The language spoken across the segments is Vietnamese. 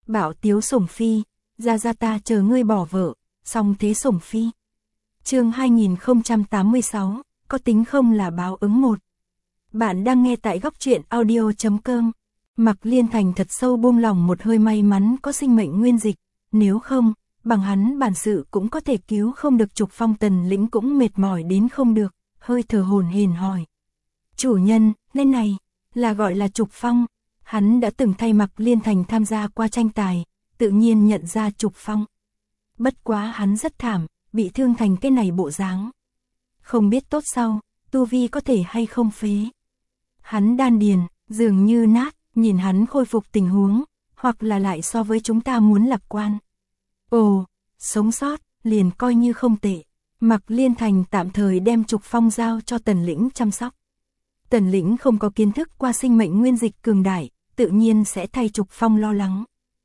Bảo Tiếu Sủng Phi, ra ta chờ ngươi bỏ vợ, xong thế Sủng Phi. Chương 2086, có tính không là báo ứng một. Bạn đang nghe tại góc truyện audio.com. Mạc Liên Thành thật sâu buông lòng một hơi, may mắn có sinh mệnh nguyên dịch, nếu không, bằng hắn bản sự cũng có thể cứu không được Trục Phong. Tần Lĩnh cũng mệt mỏi đến không được, hơi thở hổn hển hỏi. Chủ nhân, lên này, là gọi là Trục Phong. Hắn đã từng thay Mạc Liên Thành tham gia qua tranh tài, tự nhiên nhận ra Trục Phong. Bất quá hắn rất thảm, bị thương thành cái này bộ dáng. Không biết tốt sau, tu vi có thể hay không phế. Hắn đan điền, dường như nát, nhìn hắn khôi phục tình huống, hoặc là lại so với chúng ta muốn lạc quan. Ồ, sống sót, liền coi như không tệ. Mạc Liên Thành tạm thời đem Trục Phong giao cho Tần Lĩnh chăm sóc. Tần Lĩnh không có kiến thức qua sinh mệnh nguyên dịch cường đại, tự nhiên sẽ thay Trục Phong lo lắng.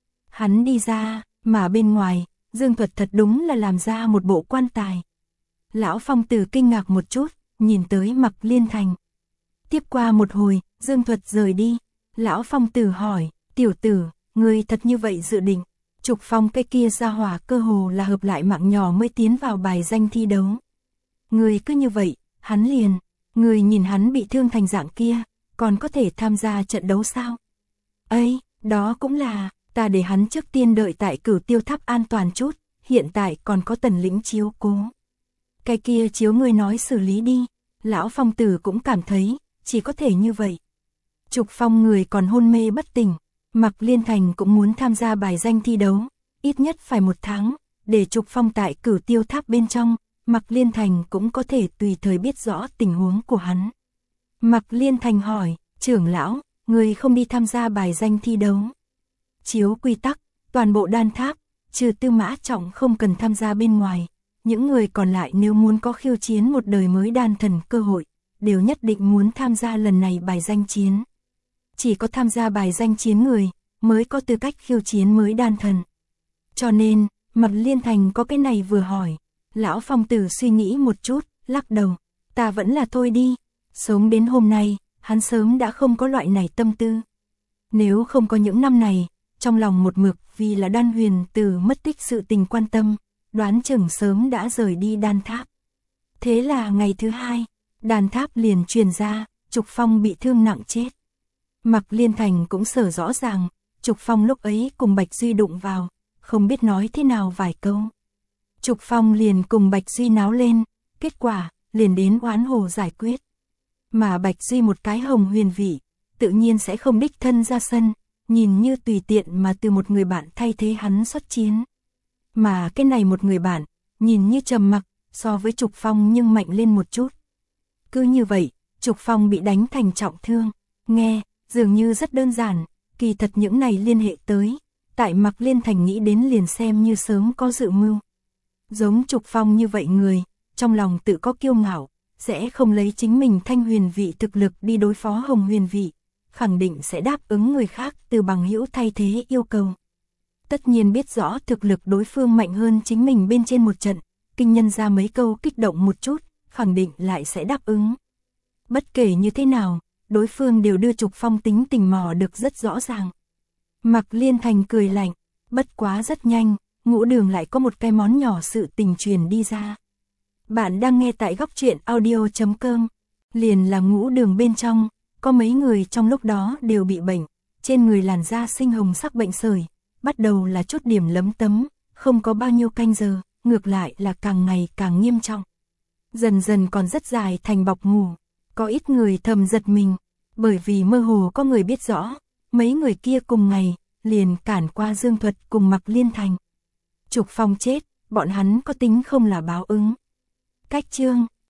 Hắn đi ra, mà bên ngoài, Dương Thuật thật đúng là làm ra một bộ quan tài. Lão Phong Tử kinh ngạc một chút, nhìn tới Mạc Liên Thành. Tiếp qua một hồi, Dương Thuật rời đi. Lão Phong Tử hỏi, tiểu tử, ngươi thật như vậy dự định? Trục Phong cái kia ra hỏa cơ hồ là hợp lại mạng nhỏ mới tiến vào bài danh thi đấu. Ngươi cứ như vậy, hắn liền, ngươi nhìn hắn bị thương thành dạng kia, còn có thể tham gia trận đấu sao? Ấy, đó cũng là, ta để hắn trước tiên đợi tại Cửu Tiêu Tháp an toàn chút, hiện tại còn có Tần Lĩnh chiếu cố. Cái kia chiếu ngươi nói xử lý đi. Lão Phong Tử cũng cảm thấy, chỉ có thể như vậy. Trục Phong người còn hôn mê bất tỉnh, Mạc Liên Thành cũng muốn tham gia bài danh thi đấu, ít nhất phải 1 tháng, để Trục Phong tại Cửu Tiêu Tháp bên trong, Mạc Liên Thành cũng có thể tùy thời biết rõ tình huống của hắn. Mạc Liên Thành hỏi, trưởng lão, người không đi tham gia bài danh thi đấu. Chiếu quy tắc, toàn bộ đan tháp, trừ Tư Mã Trọng không cần tham gia bên ngoài, những người còn lại nếu muốn có khiêu chiến một đời mới đan thần cơ hội, đều nhất định muốn tham gia lần này bài danh chiến. Chỉ có tham gia bài danh chiến người, mới có tư cách khiêu chiến mới đan thần. Cho nên, Mạc Liên Thành có cái này vừa hỏi, Lão Phong Tử suy nghĩ một chút, lắc đầu, ta vẫn là thôi đi, sống đến hôm nay, hắn sớm đã không có loại này tâm tư. Nếu không có những năm này, trong lòng một mực vì là Đan Huyền Tử mất tích sự tình quan tâm, đoán chừng sớm đã rời đi đan tháp. Thế là ngày thứ 2, đan tháp liền truyền ra, Trục Phong bị thương nặng chết. Mạc Liên Thành cũng sở rõ ràng, Trục Phong lúc ấy cùng Bạch Duy đụng vào, không biết nói thế nào vài câu. Trục Phong liền cùng Bạch Duy náo lên, kết quả, liền đến oán hồ giải quyết. Mà Bạch Duy một cái hồng huyền vị, tự nhiên sẽ không đích thân ra sân, nhìn như tùy tiện mà từ một người bạn thay thế hắn xuất chiến. Mà cái này một người bạn, nhìn như trầm mặc, so với Trục Phong nhưng mạnh lên một chút. Cứ như vậy, Trục Phong bị đánh thành trọng thương, nghe, dường như rất đơn giản, kỳ thật những này liên hệ tới, tại Mạc Liên Thành nghĩ đến liền xem như sớm có dự mưu. Giống Trục Phong như vậy người, trong lòng tự có kiêu ngạo, sẽ không lấy chính mình thanh huyền vị thực lực đi đối phó hồng huyền vị, khẳng định sẽ đáp ứng người khác từ bằng hữu thay thế yêu cầu. Tất nhiên biết rõ thực lực đối phương mạnh hơn chính mình bên trên một trận, kinh nhân ra mấy câu kích động một chút, khẳng định lại sẽ đáp ứng. Bất kể như thế nào, đối phương đều đưa Trục Phong tính tình mò được rất rõ ràng. Mạc Liên Thành cười lạnh, bất quá rất nhanh, Ngũ Đường lại có một cái món nhỏ sự tình truyền đi ra. Bạn đang nghe tại góc truyện audio.com, liền là Ngũ Đường bên trong, có mấy người trong lúc đó đều bị bệnh, trên người làn da sinh hồng sắc bệnh sởi, bắt đầu là chút điểm lấm tấm, không có bao nhiêu canh giờ, ngược lại là càng ngày càng nghiêm trọng. Dần dần còn rất dài thành bọc ngủ, có ít người thầm giật mình, bởi vì mơ hồ có người biết rõ, mấy người kia cùng ngày, liền cản qua Dương Thuật cùng Mạc Liên Thành. Trục Phong chết, bọn hắn có tính không là báo ứng. Cách chương